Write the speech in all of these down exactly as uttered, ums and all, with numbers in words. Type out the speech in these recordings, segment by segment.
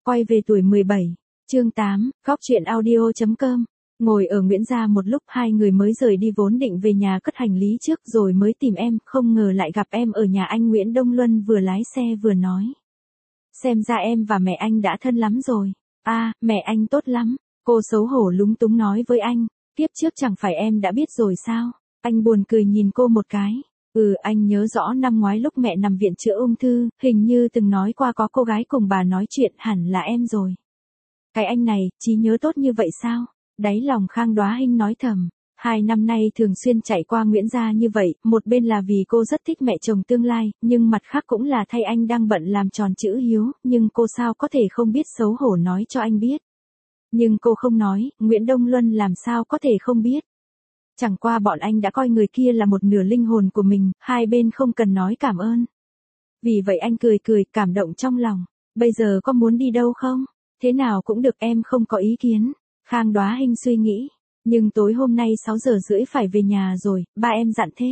quay về tuổi mười bảy. Chương tám, góc truyện audio chấm com. Ngồi ở Nguyễn gia một lúc, hai người mới rời đi vốn định về nhà cất hành lý trước rồi mới tìm em, không ngờ lại gặp em ở nhà anh Nguyễn Đông Luân, vừa lái xe vừa nói. Xem ra em và mẹ anh đã thân lắm rồi. A, à, mẹ anh tốt lắm. Cô xấu hổ lúng túng nói với anh. Kiếp trước chẳng phải em đã biết rồi sao? Anh buồn cười nhìn cô một cái. Ừ, anh nhớ rõ năm ngoái lúc mẹ nằm viện chữa ung thư, hình như từng nói qua có cô gái cùng bà nói chuyện, hẳn là em rồi. Cái anh này, trí nhớ tốt như vậy sao? Đáy lòng Khang Đoá Hinh nói thầm. Hai năm nay thường xuyên chạy qua Nguyễn gia như vậy, một bên là vì cô rất thích mẹ chồng tương lai, nhưng mặt khác cũng là thay anh đang bận làm tròn chữ hiếu, nhưng cô sao có thể không biết xấu hổ nói cho anh biết. Nhưng cô không nói, Nguyễn Đông Luân làm sao có thể không biết. Chẳng qua bọn anh đã coi người kia là một nửa linh hồn của mình, hai bên không cần nói cảm ơn. Vì vậy anh cười cười, cảm động trong lòng. Bây giờ có muốn đi đâu không? Thế nào cũng được, em không có ý kiến. Khang Đoá Hinh suy nghĩ. Nhưng tối hôm nay sáu giờ rưỡi phải về nhà rồi, ba em dặn thế.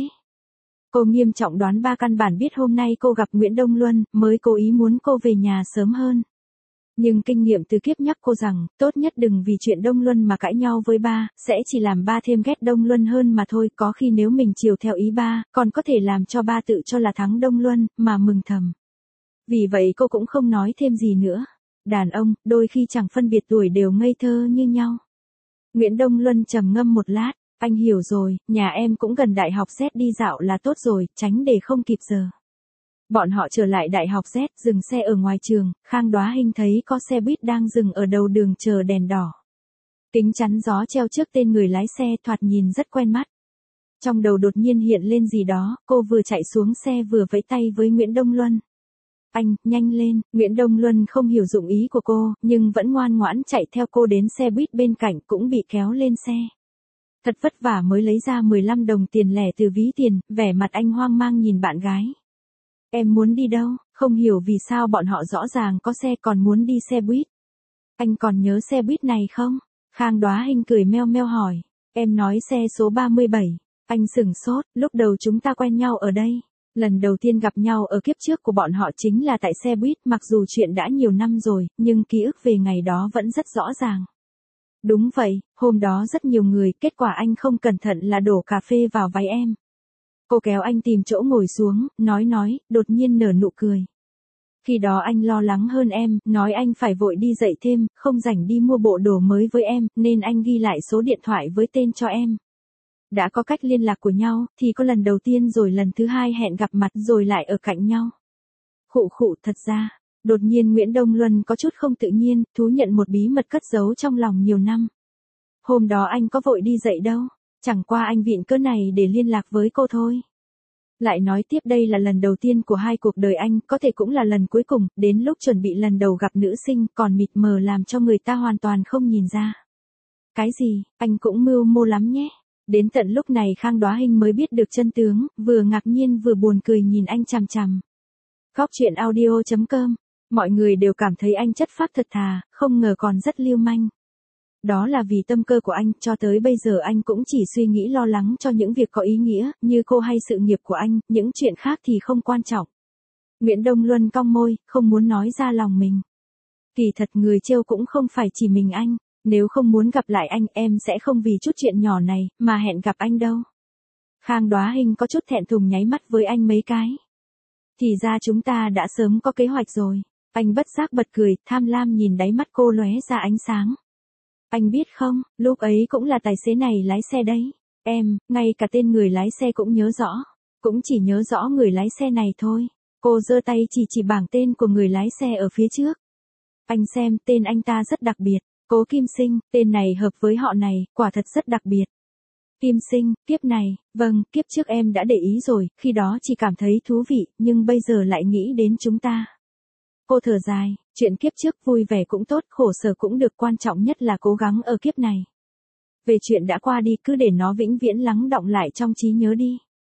Cô nghiêm trọng đoán ba căn bản biết hôm nay cô gặp Nguyễn Đông Luân, mới cố ý muốn cô về nhà sớm hơn. Nhưng kinh nghiệm từ kiếp nhắc cô rằng, tốt nhất đừng vì chuyện Đông Luân mà cãi nhau với ba, sẽ chỉ làm ba thêm ghét Đông Luân hơn mà thôi. Có khi nếu mình chiều theo ý ba, còn có thể làm cho ba tự cho là thắng Đông Luân, mà mừng thầm. Vì vậy cô cũng không nói thêm gì nữa. Đàn ông, đôi khi chẳng phân biệt tuổi đều ngây thơ như nhau. Nguyễn Đông Luân trầm ngâm một lát, anh hiểu rồi, nhà em cũng gần đại học Z, đi dạo là tốt rồi, tránh để không kịp giờ. Bọn họ trở lại đại học Z, dừng xe ở ngoài trường, Khang Đoá Hinh thấy có xe buýt đang dừng ở đầu đường chờ đèn đỏ. Kính chắn gió treo trước tên người lái xe, thoạt nhìn rất quen mắt. Trong đầu đột nhiên hiện lên gì đó, cô vừa chạy xuống xe vừa vẫy tay với Nguyễn Đông Luân. Anh, nhanh lên. Nguyễn Đông Luân không hiểu dụng ý của cô, nhưng vẫn ngoan ngoãn chạy theo cô đến xe buýt bên cạnh, cũng bị kéo lên xe. Thật vất vả mới lấy ra mười lăm đồng tiền lẻ từ ví tiền, vẻ mặt anh hoang mang nhìn bạn gái. Em muốn đi đâu? Không hiểu vì sao bọn họ rõ ràng có xe còn muốn đi xe buýt. Anh còn nhớ xe buýt này không? Khang Đoá Hinh cười meo meo hỏi. Em nói xe số ba mươi bảy. Anh sửng sốt, lúc đầu chúng ta quen nhau ở đây. Lần đầu tiên gặp nhau ở kiếp trước của bọn họ chính là tại xe buýt, mặc dù chuyện đã nhiều năm rồi, nhưng ký ức về ngày đó vẫn rất rõ ràng. Đúng vậy, hôm đó rất nhiều người, kết quả anh không cẩn thận là đổ cà phê vào váy em. Cô kéo anh tìm chỗ ngồi xuống, nói nói, đột nhiên nở nụ cười. Khi đó anh lo lắng hơn em, nói anh phải vội đi dạy thêm, không rảnh đi mua bộ đồ mới với em, nên anh ghi lại số điện thoại với tên cho em. Đã có cách liên lạc của nhau, thì có lần đầu tiên rồi lần thứ hai hẹn gặp mặt rồi lại ở cạnh nhau. Khụ khụ, thật ra, đột nhiên Nguyễn Đông Luân có chút không tự nhiên, thú nhận một bí mật cất giấu trong lòng nhiều năm. Hôm đó anh có vội đi dạy đâu, chẳng qua anh vịn cớ này để liên lạc với cô thôi. Lại nói tiếp, đây là lần đầu tiên của hai cuộc đời anh, có thể cũng là lần cuối cùng, đến lúc chuẩn bị lần đầu gặp nữ sinh còn mịt mờ làm cho người ta hoàn toàn không nhìn ra. Cái gì, anh cũng mưu mô lắm nhé. Đến tận lúc này Khang Đoá Hinh mới biết được chân tướng, vừa ngạc nhiên vừa buồn cười nhìn anh chằm chằm. Góc truyện audio chấm com. Mọi người đều cảm thấy anh chất phác thật thà, không ngờ còn rất lưu manh. Đó là vì tâm cơ của anh, cho tới bây giờ anh cũng chỉ suy nghĩ lo lắng cho những việc có ý nghĩa, như cô hay sự nghiệp của anh, những chuyện khác thì không quan trọng. Nguyễn Đông Luân cong môi, không muốn nói ra lòng mình. Kỳ thật người trêu cũng không phải chỉ mình anh. Nếu không muốn gặp lại anh, em sẽ không vì chút chuyện nhỏ này, mà hẹn gặp anh đâu. Khang Đoá Hinh có chút thẹn thùng nháy mắt với anh mấy cái. Thì ra chúng ta đã sớm có kế hoạch rồi. Anh bất giác bật cười, tham lam nhìn đáy mắt cô lóe ra ánh sáng. Anh biết không, lúc ấy cũng là tài xế này lái xe đấy. Em, ngay cả tên người lái xe cũng nhớ rõ. Cũng chỉ nhớ rõ người lái xe này thôi. Cô giơ tay chỉ chỉ bảng tên của người lái xe ở phía trước. Anh xem, tên anh ta rất đặc biệt. Cố Kim Sinh, tên này hợp với họ này, quả thật rất đặc biệt. Kim Sinh, kiếp này, vâng, kiếp trước em đã để ý rồi, khi đó chỉ cảm thấy thú vị, nhưng bây giờ lại nghĩ đến chúng ta. Cô thở dài, chuyện kiếp trước vui vẻ cũng tốt, khổ sở cũng được, quan trọng nhất là cố gắng ở kiếp này. Về chuyện đã qua đi, cứ để nó vĩnh viễn lắng đọng lại trong trí nhớ đi.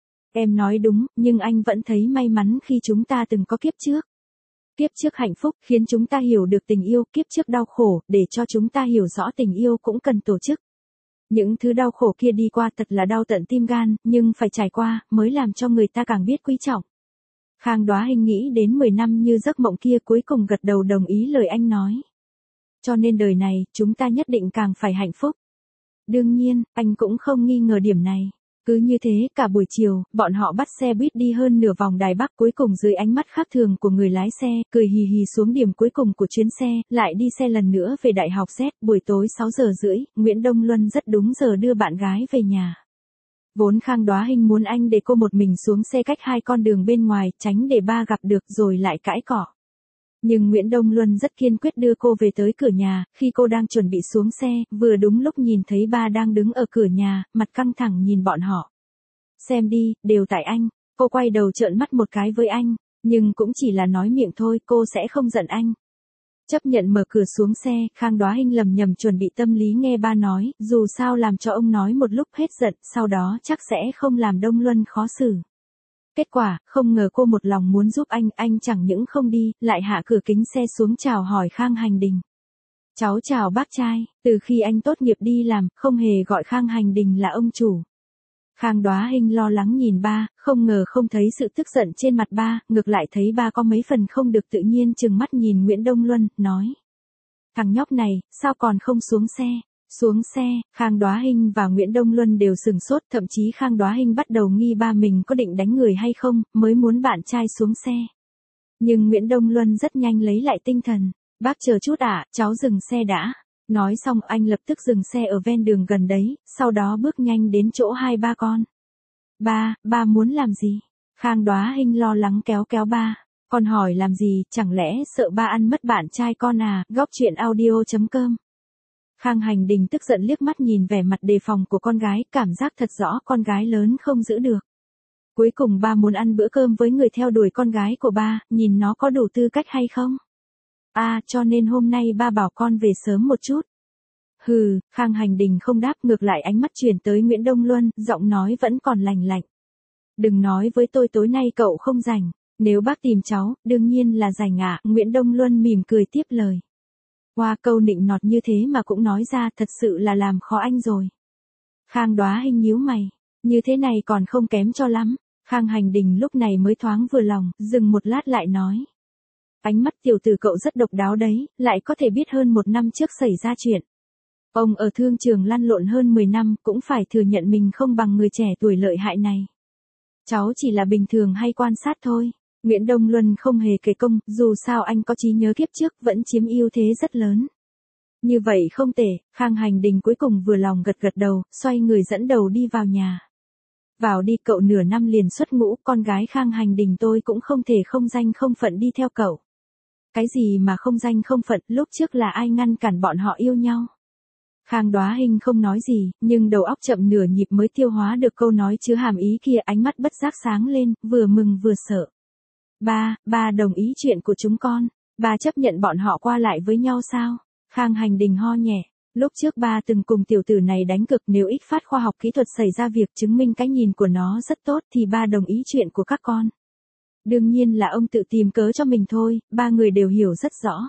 Em nói đúng, nhưng anh vẫn thấy may mắn khi chúng ta từng có kiếp trước. Kiếp trước hạnh phúc khiến chúng ta hiểu được tình yêu, kiếp trước đau khổ để cho chúng ta hiểu rõ tình yêu cũng cần tổ chức. Những thứ đau khổ kia đi qua thật là đau tận tim gan, nhưng phải trải qua mới làm cho người ta càng biết quý trọng. Khang Đoá Hinh nghĩ đến mười năm như giấc mộng kia, cuối cùng gật đầu đồng ý lời anh nói. cho nên đời này, chúng ta nhất định càng phải hạnh phúc. Đương nhiên, anh cũng không nghi ngờ điểm này. Cứ như thế, cả buổi chiều, bọn họ bắt xe buýt đi hơn nửa vòng Đài Bắc, cuối cùng dưới ánh mắt khác thường của người lái xe, cười hì hì xuống điểm cuối cùng của chuyến xe, lại đi xe lần nữa về Đại học Z. Buổi tối sáu giờ rưỡi, Nguyễn Đông Luân rất đúng giờ đưa bạn gái về nhà. Vốn Khang Đoá Hinh muốn anh để cô một mình xuống xe cách hai con đường bên ngoài, tránh để ba gặp được rồi lại cãi cọ. Nhưng Nguyễn Đông Luân rất kiên quyết đưa cô về tới cửa nhà, khi cô đang chuẩn bị xuống xe, vừa đúng lúc nhìn thấy ba đang đứng ở cửa nhà, mặt căng thẳng nhìn bọn họ. Xem đi, đều tại anh. Cô quay đầu trợn mắt một cái với anh, nhưng cũng chỉ là nói miệng thôi, cô sẽ không giận anh. Chấp nhận mở cửa xuống xe, Khang Đoá Hinh lầm nhầm chuẩn bị tâm lý nghe ba nói, dù sao làm cho ông nói một lúc hết giận, sau đó chắc sẽ không làm Đông Luân khó xử. Kết quả, không ngờ cô một lòng muốn giúp anh, anh chẳng những không đi, lại hạ cửa kính xe xuống chào hỏi Khang Hành Đình. Cháu chào bác trai, từ khi anh tốt nghiệp đi làm, không hề gọi Khang Hành Đình là ông chủ. Khang Đoá Hinh lo lắng nhìn ba, không ngờ không thấy sự tức giận trên mặt ba, ngược lại thấy ba có mấy phần không được tự nhiên trừng mắt nhìn Nguyễn Đông Luân, nói. Thằng nhóc này, sao còn không xuống xe? Xuống xe, Khang Đoá Hinh và Nguyễn Đông Luân đều sừng sốt, thậm chí Khang Đoá Hinh bắt đầu nghi ba mình có định đánh người hay không, mới muốn bạn trai xuống xe. Nhưng Nguyễn Đông Luân rất nhanh lấy lại tinh thần. Bác chờ chút ạ, cháu dừng xe đã. Nói xong anh lập tức dừng xe ở ven đường gần đấy, sau đó bước nhanh đến chỗ hai ba con. Ba, ba muốn làm gì? Khang Đoá Hinh lo lắng kéo kéo ba. Con hỏi làm gì, chẳng lẽ sợ ba ăn mất bạn trai con à? Góc chuyện audio chấm com. Khang Hành Đình tức giận liếc mắt nhìn vẻ mặt đề phòng của con gái, cảm giác thật rõ con gái lớn không giữ được. Cuối cùng ba muốn ăn bữa cơm với người theo đuổi con gái của ba, nhìn nó có đủ tư cách hay không? À, cho nên hôm nay ba bảo con về sớm một chút. Hừ, Khang Hành Đình không đáp, ngược lại ánh mắt chuyển tới Nguyễn Đông Luân, giọng nói vẫn còn lành lạnh. Đừng nói với tôi tối nay cậu không rảnh, nếu bác tìm cháu, đương nhiên là rảnh ạ. Nguyễn Đông Luân mỉm cười tiếp lời. Qua câu nịnh nọt như thế mà cũng nói ra, thật sự là làm khó anh rồi. Khang Đoá Hinh nhíu mày, như thế này còn không kém cho lắm. Khang Hành Đình lúc này mới thoáng vừa lòng, dừng một lát lại nói. Ánh mắt tiểu tử cậu rất độc đáo đấy, lại có thể biết hơn một năm trước xảy ra chuyện. Ông ở thương trường lăn lộn hơn mười năm, cũng phải thừa nhận mình không bằng người trẻ tuổi lợi hại này. Cháu chỉ là bình thường hay quan sát thôi. Nguyễn Đông Luân không hề kể công, dù sao anh có trí nhớ kiếp trước vẫn chiếm ưu thế rất lớn. Như vậy không tệ, Khang Hành Đình cuối cùng vừa lòng gật gật đầu, xoay người dẫn đầu đi vào nhà. Vào đi, cậu nửa năm liền xuất ngũ, con gái Khang Hành Đình tôi cũng không thể không danh không phận đi theo cậu. Cái gì mà không danh không phận, lúc trước là ai ngăn cản bọn họ yêu nhau? Khang Đoá Hinh không nói gì, nhưng đầu óc chậm nửa nhịp mới tiêu hóa được câu nói chứa hàm ý kia, ánh mắt bất giác sáng lên, vừa mừng vừa sợ. Ba, ba đồng ý chuyện của chúng con. Ba chấp nhận bọn họ qua lại với nhau sao? Khang Hành Đình ho nhẹ. Lúc trước ba từng cùng tiểu tử này đánh cực, nếu ích phát khoa học kỹ thuật xảy ra việc chứng minh cái nhìn của nó rất tốt thì ba đồng ý chuyện của các con. Đương nhiên là ông tự tìm cớ cho mình thôi, ba người đều hiểu rất rõ.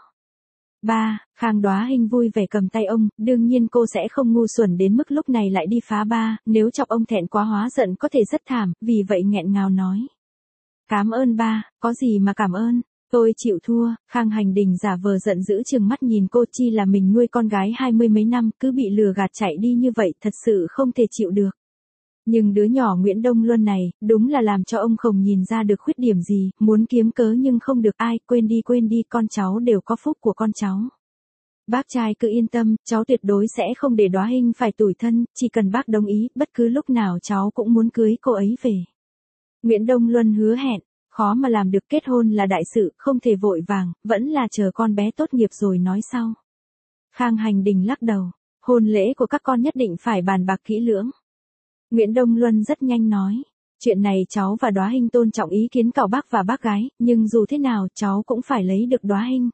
Ba, Khang Đoá Hinh vui vẻ cầm tay ông, đương nhiên cô sẽ không ngu xuẩn đến mức lúc này lại đi phá ba, nếu chọc ông thẹn quá hóa giận có thể rất thảm, vì vậy nghẹn ngào nói. Cảm ơn ba, có gì mà cảm ơn, tôi chịu thua. Khang Hành Đình giả vờ giận dữ chừng mắt nhìn cô, chi là mình nuôi con gái hai mươi mấy năm, cứ bị lừa gạt chạy đi như vậy, thật sự không thể chịu được. Nhưng đứa nhỏ Nguyễn Đông Luân này, đúng là làm cho ông không nhìn ra được khuyết điểm gì, muốn kiếm cớ nhưng không được, ai, quên đi quên đi, con cháu đều có phúc của con cháu. Bác trai cứ yên tâm, cháu tuyệt đối sẽ không để Đoá Hinh phải tủi thân, chỉ cần bác đồng ý, bất cứ lúc nào cháu cũng muốn cưới cô ấy về. Nguyễn Đông Luân hứa hẹn, khó mà làm được, kết hôn là đại sự, không thể vội vàng, vẫn là chờ con bé tốt nghiệp rồi nói sau. Khang Hành Đình lắc đầu, hôn lễ của các con nhất định phải bàn bạc kỹ lưỡng. Nguyễn Đông Luân rất nhanh nói, chuyện này cháu và Đoá Hinh tôn trọng ý kiến cậu bác và bác gái, nhưng dù thế nào cháu cũng phải lấy được Đoá Hinh.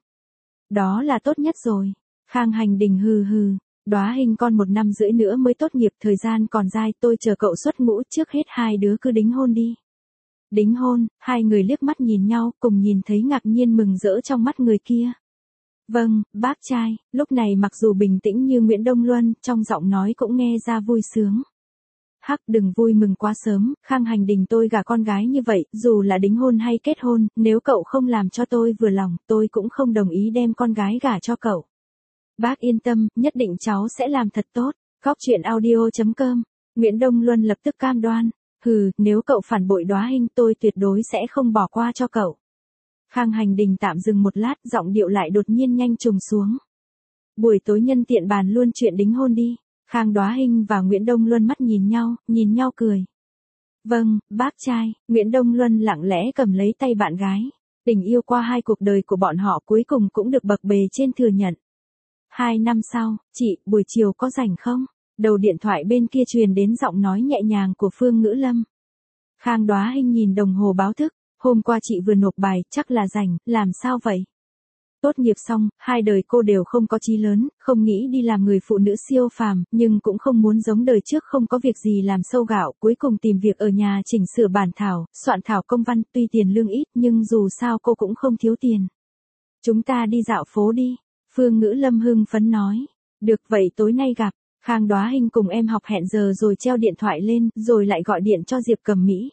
Đó là tốt nhất rồi. Khang Hành Đình hừ hừ, Đoá Hinh con một năm rưỡi nữa mới tốt nghiệp, thời gian còn dài, tôi chờ cậu xuất ngũ, trước hết hai đứa cứ đính hôn đi. Đính hôn, hai người liếc mắt nhìn nhau, cùng nhìn thấy ngạc nhiên mừng rỡ trong mắt người kia. Vâng, bác trai, lúc này mặc dù bình tĩnh như Nguyễn Đông Luân, trong giọng nói cũng nghe ra vui sướng. Hắc, đừng vui mừng quá sớm, Khang Hành Đình tôi gả con gái như vậy, dù là đính hôn hay kết hôn, nếu cậu không làm cho tôi vừa lòng, tôi cũng không đồng ý đem con gái gả cho cậu. Bác yên tâm, nhất định cháu sẽ làm thật tốt. Góc chuyện audio chấm com. Nguyễn Đông Luân lập tức cam đoan. Hừ, nếu cậu phản bội Đóa Hinh tôi tuyệt đối sẽ không bỏ qua cho cậu. Khang Hành Đình tạm dừng một lát, giọng điệu lại đột nhiên nhanh trùng xuống. Buổi tối nhân tiện bàn luôn chuyện đính hôn đi. Khang Đóa Hinh và Nguyễn Đông Luân mắt nhìn nhau, nhìn nhau cười. Vâng, bác trai. Nguyễn Đông Luân lặng lẽ cầm lấy tay bạn gái. Tình yêu qua hai cuộc đời của bọn họ cuối cùng cũng được bậc bề trên thừa nhận. Hai năm sau, chị, buổi chiều có rảnh không? Đầu điện thoại bên kia truyền đến giọng nói nhẹ nhàng của Phương Ngữ Lâm. Khang Đóa Hinh nhìn đồng hồ báo thức. Hôm qua chị vừa nộp bài, chắc là rảnh, làm sao vậy? Tốt nghiệp xong, hai đời cô đều không có chí lớn, không nghĩ đi làm người phụ nữ siêu phàm, nhưng cũng không muốn giống đời trước không có việc gì làm sâu gạo, cuối cùng tìm việc ở nhà chỉnh sửa bản thảo, soạn thảo công văn, tuy tiền lương ít nhưng dù sao cô cũng không thiếu tiền. Chúng ta đi dạo phố đi, Phương Ngữ Lâm hưng phấn nói. Được vậy tối nay gặp, Khang Đóa Hinh cùng em học hẹn giờ rồi treo điện thoại lên, rồi lại gọi điện cho Diệp Cẩm Mỹ.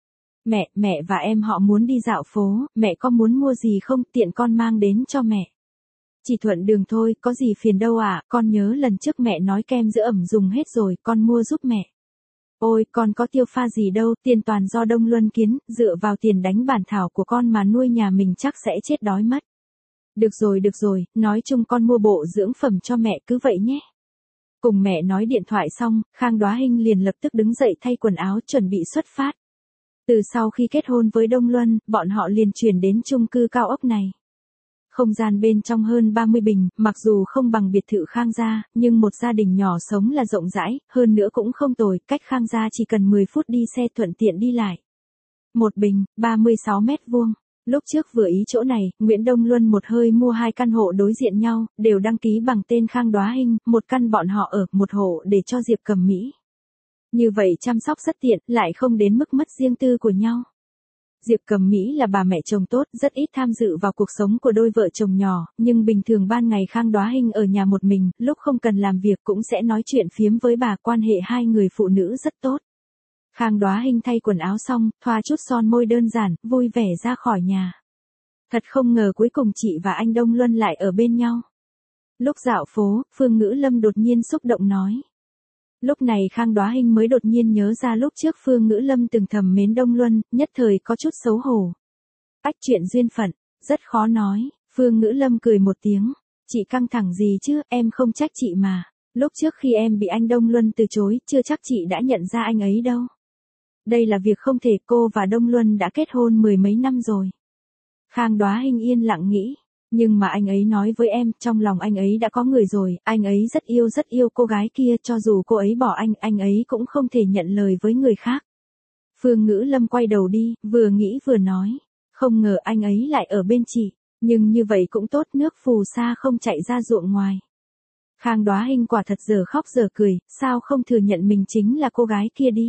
Mẹ, mẹ và em họ muốn đi dạo phố, mẹ có muốn mua gì không, tiện con mang đến cho mẹ. Chỉ thuận đường thôi, có gì phiền đâu ạ, à? Con nhớ lần trước mẹ nói kem dưỡng ẩm dùng hết rồi, con mua giúp mẹ. Ôi, con có tiêu pha gì đâu, tiền toàn do Đông Luân kiếm, dựa vào tiền đánh bản thảo của con mà nuôi nhà mình chắc sẽ chết đói mất. Được rồi, được rồi, nói chung con mua bộ dưỡng phẩm cho mẹ cứ vậy nhé. Cùng mẹ nói điện thoại xong, Khang Đóa Hinh liền lập tức đứng dậy thay quần áo chuẩn bị xuất phát. Từ sau khi kết hôn với Đông Luân, bọn họ liền chuyển đến chung cư cao ốc này. Không gian bên trong hơn ba mươi bình, mặc dù không bằng biệt thự Khang gia, nhưng một gia đình nhỏ sống là rộng rãi, hơn nữa cũng không tồi, cách Khang gia chỉ cần mười phút đi xe thuận tiện đi lại. Một bình, ba mươi sáu mét vuông. Lúc trước vừa ý chỗ này, Nguyễn Đông Luân một hơi mua hai căn hộ đối diện nhau, đều đăng ký bằng tên Khang Đóa Hinh, một căn bọn họ ở, một hộ để cho Diệp Cẩm Mỹ. Như vậy chăm sóc rất tiện, lại không đến mức mất riêng tư của nhau. Diệp Cẩm Mỹ là bà mẹ chồng tốt, rất ít tham dự vào cuộc sống của đôi vợ chồng nhỏ, nhưng bình thường ban ngày Khang Đóa Hinh ở nhà một mình, lúc không cần làm việc cũng sẽ nói chuyện phiếm với bà, quan hệ hai người phụ nữ rất tốt. Khang Đóa Hinh thay quần áo xong, thoa chút son môi đơn giản, vui vẻ ra khỏi nhà. Thật không ngờ cuối cùng chị và anh Đông Luân lại ở bên nhau. Lúc dạo phố, Phương Ngữ Lâm đột nhiên xúc động nói. Lúc này Khang Đóa Hinh mới đột nhiên nhớ ra lúc trước Phương Ngữ Lâm từng thầm mến Đông Luân, nhất thời có chút xấu hổ. Ách chuyện duyên phận, rất khó nói, Phương Ngữ Lâm cười một tiếng. Chị căng thẳng gì chứ, em không trách chị mà. Lúc trước khi em bị anh Đông Luân từ chối, chưa chắc chị đã nhận ra anh ấy đâu. Đây là việc không thể, cô và Đông Luân đã kết hôn mười mấy năm rồi. Khang Đóa Hinh yên lặng nghĩ. Nhưng mà anh ấy nói với em, trong lòng anh ấy đã có người rồi, anh ấy rất yêu rất yêu cô gái kia, cho dù cô ấy bỏ anh, anh ấy cũng không thể nhận lời với người khác. Phương Ngữ Lâm quay đầu đi, vừa nghĩ vừa nói, không ngờ anh ấy lại ở bên chị, nhưng như vậy cũng tốt, nước phù sa không chạy ra ruộng ngoài. Khang Đóa Hinh quả thật giờ khóc giờ cười, sao không thừa nhận mình chính là cô gái kia đi.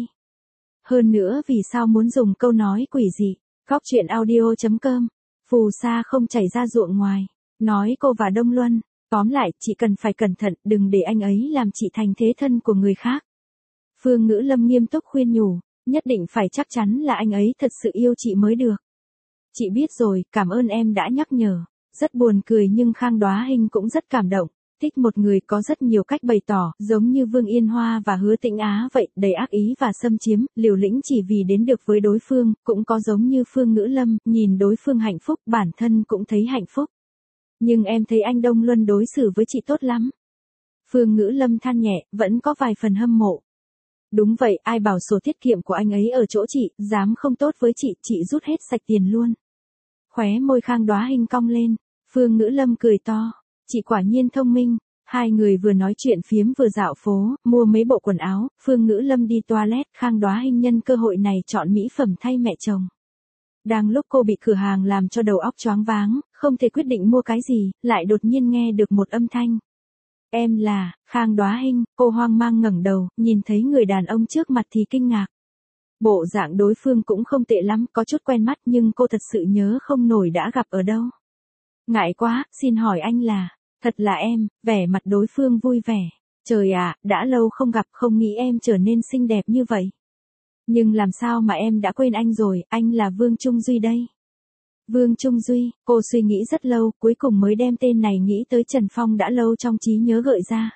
Hơn nữa vì sao muốn dùng câu nói quỷ dị, góc chuyện audio chấm com. Phù sa không chảy ra ruộng ngoài. Nói cô và Đông Luân. Tóm lại, chị cần phải cẩn thận, đừng để anh ấy làm chị thành thế thân của người khác. Phương Ngữ Lâm nghiêm túc khuyên nhủ. Nhất định phải chắc chắn là anh ấy thật sự yêu chị mới được. Chị biết rồi, cảm ơn em đã nhắc nhở. Rất buồn cười nhưng Khang Đóa Hinh cũng rất cảm động. Thích một người có rất nhiều cách bày tỏ, giống như Vương Yên Hoa và Hứa Tĩnh Á vậy, đầy ác ý và xâm chiếm, liều lĩnh chỉ vì đến được với đối phương, cũng có giống như Phương Ngữ Lâm, nhìn đối phương hạnh phúc, bản thân cũng thấy hạnh phúc. Nhưng em thấy anh Đông Luân đối xử với chị tốt lắm. Phương Ngữ Lâm than nhẹ, vẫn có vài phần hâm mộ. Đúng vậy, ai bảo sổ tiết kiệm của anh ấy ở chỗ chị, dám không tốt với chị, chị rút hết sạch tiền luôn. Khóe môi Khang Đóa Hinh cong lên, Phương Ngữ Lâm cười to. Chị quả nhiên thông minh. Hai người vừa nói chuyện phiếm vừa dạo phố, mua mấy bộ quần áo, Phương Ngữ Lâm đi toilet, Khang Đóa Hinh nhân cơ hội này chọn mỹ phẩm thay mẹ chồng. Đang lúc cô bị cửa hàng làm cho đầu óc choáng váng, không thể quyết định mua cái gì, lại đột nhiên nghe được một âm thanh. Em là, Khang Đóa Hinh, cô hoang mang ngẩng đầu, nhìn thấy người đàn ông trước mặt thì kinh ngạc. Bộ dạng đối phương cũng không tệ lắm, có chút quen mắt nhưng cô thật sự nhớ không nổi đã gặp ở đâu. Ngại quá, xin hỏi anh là, thật là em, vẻ mặt đối phương vui vẻ. Trời ạ, đã lâu không gặp, không nghĩ em trở nên xinh đẹp như vậy. Nhưng làm sao mà em đã quên anh rồi, anh là Vương Trung Duy đây. Vương Trung Duy, cô suy nghĩ rất lâu, cuối cùng mới đem tên này nghĩ tới Trần Phong đã lâu trong trí nhớ gợi ra.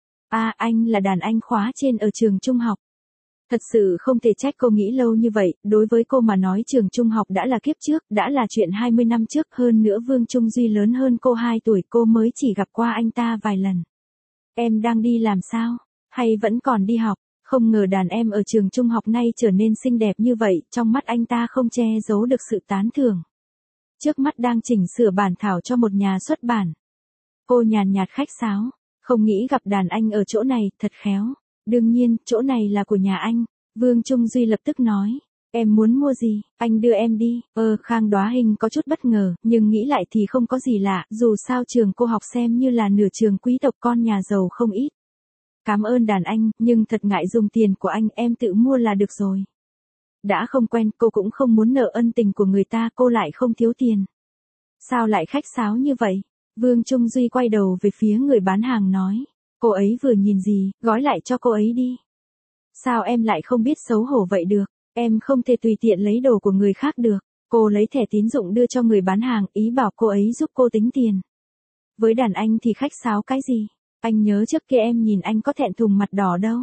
À, anh là đàn anh khóa trên ở trường trung học. Thật sự không thể trách cô nghĩ lâu như vậy, đối với cô mà nói trường trung học đã là kiếp trước, đã là chuyện hai mươi năm trước, hơn nữa Vương Trung Duy lớn hơn cô hai tuổi, cô mới chỉ gặp qua anh ta vài lần. Em đang đi làm sao? Hay vẫn còn đi học? Không ngờ đàn em ở trường trung học nay trở nên xinh đẹp như vậy, trong mắt anh ta không che giấu được sự tán thưởng. Trước mắt đang chỉnh sửa bản thảo cho một nhà xuất bản. Cô nhàn nhạt khách sáo, không nghĩ gặp đàn anh ở chỗ này, thật khéo. Đương nhiên, chỗ này là của nhà anh. Vương Trung Duy lập tức nói, em muốn mua gì, anh đưa em đi. Ờ, Khang Đoá Hình có chút bất ngờ, nhưng nghĩ lại thì không có gì lạ, dù sao trường cô học xem như là nửa trường quý tộc, con nhà giàu không ít. Cảm ơn đàn anh, nhưng thật ngại dùng tiền của anh, em tự mua là được rồi. Đã không quen, cô cũng không muốn nợ ân tình của người ta, cô lại không thiếu tiền. Sao lại khách sáo như vậy? Vương Trung Duy quay đầu về phía người bán hàng nói. Cô ấy vừa nhìn gì, gói lại cho cô ấy đi. Sao em lại không biết xấu hổ vậy được, em không thể tùy tiện lấy đồ của người khác được. Cô lấy thẻ tín dụng đưa cho người bán hàng, ý bảo cô ấy giúp cô tính tiền. Với đàn anh thì khách sáo cái gì? Anh nhớ trước kia em nhìn anh có thẹn thùng mặt đỏ đâu.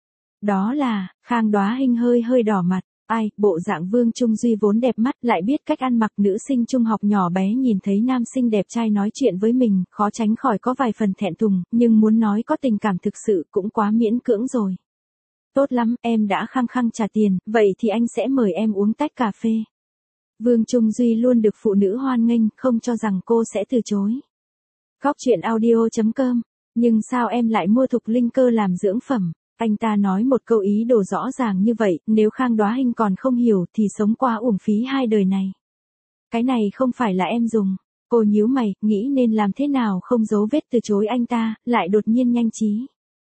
Đó là, Khang Đoá Hình hơi hơi đỏ mặt. Ai, bộ dạng Vương Trung Duy vốn đẹp mắt, lại biết cách ăn mặc, nữ sinh trung học nhỏ bé nhìn thấy nam sinh đẹp trai nói chuyện với mình, khó tránh khỏi có vài phần thẹn thùng, nhưng muốn nói có tình cảm thực sự cũng quá miễn cưỡng rồi. Tốt lắm, em đã khăng khăng trả tiền, vậy thì anh sẽ mời em uống tách cà phê. Vương Trung Duy luôn được phụ nữ hoan nghênh, không cho rằng cô sẽ từ chối. Góc truyện audio chấm com, nhưng sao em lại mua Thục Linh Cơ làm dưỡng phẩm? Anh ta nói một câu ý đồ rõ ràng như vậy, nếu Khang Đoá Hình còn không hiểu thì sống qua uổng phí hai đời này. Cái này không phải là em dùng. Cô nhíu mày, nghĩ nên làm thế nào không giấu vết từ chối anh ta, lại đột nhiên nhanh trí.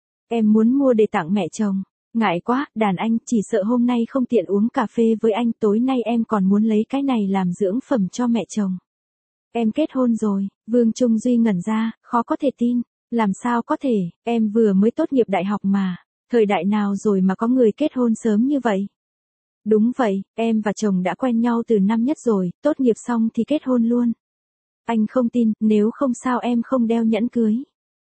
Em muốn mua để tặng mẹ chồng. Ngại quá, đàn anh, chỉ sợ hôm nay không tiện uống cà phê với anh, tối nay em còn muốn lấy cái này làm dưỡng phẩm cho mẹ chồng. Em kết hôn rồi, Vương Trung Duy ngẩn ra, khó có thể tin. Làm sao có thể, em vừa mới tốt nghiệp đại học mà. Thời đại nào rồi mà có người kết hôn sớm như vậy? Đúng vậy, em và chồng đã quen nhau từ năm nhất rồi, tốt nghiệp xong thì kết hôn luôn. Anh không tin, nếu không sao em không đeo nhẫn cưới.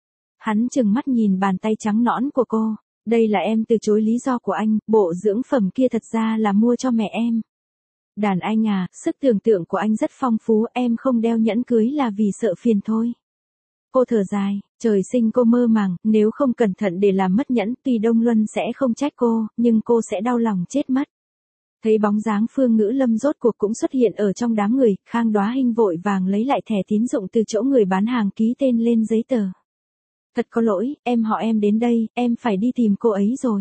Hắn trừng mắt nhìn bàn tay trắng nõn của cô. Đây là em từ chối lý do của anh, bộ dưỡng phẩm kia thật ra là mua cho mẹ em. Đàn anh à, sức tưởng tượng của anh rất phong phú, em không đeo nhẫn cưới là vì sợ phiền thôi. Cô thở dài, trời sinh cô mơ màng, nếu không cẩn thận để làm mất nhẫn, tuy Đông Luân sẽ không trách cô, nhưng cô sẽ đau lòng chết mất. Thấy bóng dáng Phương Ngữ Lâm rốt cuộc cũng xuất hiện ở trong đám người, Khang Đoá Hình vội vàng lấy lại thẻ tín dụng từ chỗ người bán hàng ký tên lên giấy tờ. Thật có lỗi, em họ em đến đây, em phải đi tìm cô ấy rồi.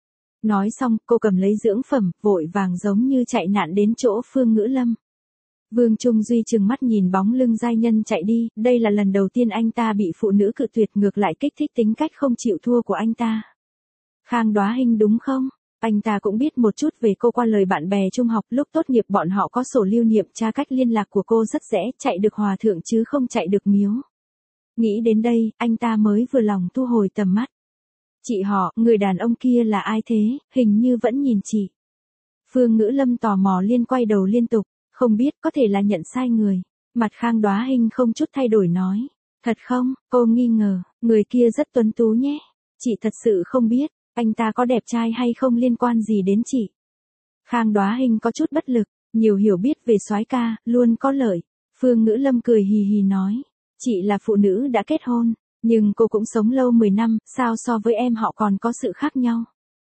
Nói xong, cô cầm lấy dưỡng phẩm, vội vàng giống như chạy nạn đến chỗ Phương Ngữ Lâm. Vương Trung Duy trừng mắt nhìn bóng lưng giai nhân chạy đi, đây là lần đầu tiên anh ta bị phụ nữ cự tuyệt, ngược lại kích thích tính cách không chịu thua của anh ta. Khang Đoá Hình đúng không? Anh ta cũng biết một chút về cô qua lời bạn bè trung học, lúc tốt nghiệp bọn họ có sổ lưu niệm, tra cách liên lạc của cô rất dễ, chạy được hòa thượng chứ không chạy được miếu. Nghĩ đến đây, anh ta mới vừa lòng thu hồi tầm mắt. Chị họ, người đàn ông kia là ai thế, hình như vẫn nhìn chị. Phương Ngữ Lâm tò mò liên quay đầu liên tục, không biết, có thể là nhận sai người. Mặt Khang Đoá Hình không chút thay đổi nói. Thật không, cô nghi ngờ, người kia rất tuấn tú nhé. Chị thật sự không biết, anh ta có đẹp trai hay không liên quan gì đến chị. Khang Đoá Hình có chút bất lực, nhiều hiểu biết về soái ca, luôn có lợi. Phương Ngữ Lâm cười hì hì nói. Chị là phụ nữ đã kết hôn, nhưng cô cũng sống lâu mười năm, sao so với em họ còn có sự khác nhau.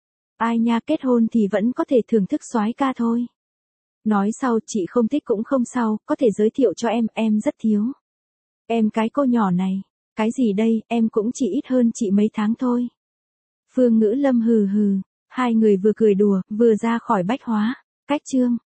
Ai nha, kết hôn thì vẫn có thể thưởng thức soái ca thôi. Nói sau, chị không thích cũng không sao, có thể giới thiệu cho em, em rất thiếu. Em cái cô nhỏ này, cái gì đây, em cũng chỉ ít hơn chị mấy tháng thôi. Phương Ngữ Lâm hừ hừ, hai người vừa cười đùa, vừa ra khỏi bách hóa, cách chương.